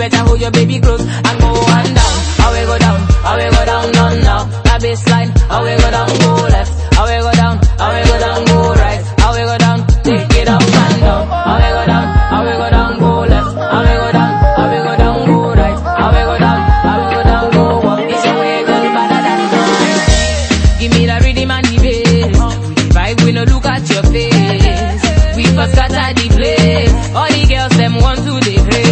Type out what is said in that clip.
better hold your baby close and go on down. How we go down, how we go down, down now. That baseline, how we go down, go left. How we go down, how we go down, go right. How we go down, take it up and down. How we go down, how we go down, go left. How we go down, how we go down, go right. How we go down, how we go down, go up. It's a way girl better than that. Give me the rhythm and the bass. We the vibe, we no look at your face. We first scatter the place. All the girls them want to the place.